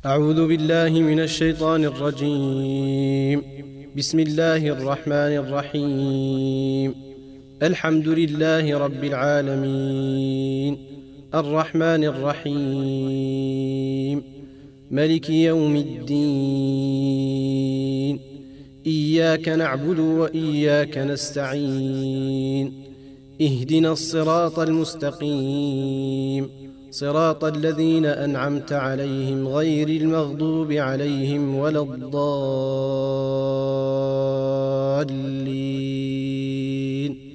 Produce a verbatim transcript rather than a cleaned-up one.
أعوذ بالله من الشيطان الرجيم. بسم الله الرحمن الرحيم. الحمد لله رب العالمين، الرحمن الرحيم، ملك يوم الدين. إياك نعبد وإياك نستعين. اهدنا الصراط المستقيم، صراط الذين أنعمت عليهم غير المغضوب عليهم ولا الضالين.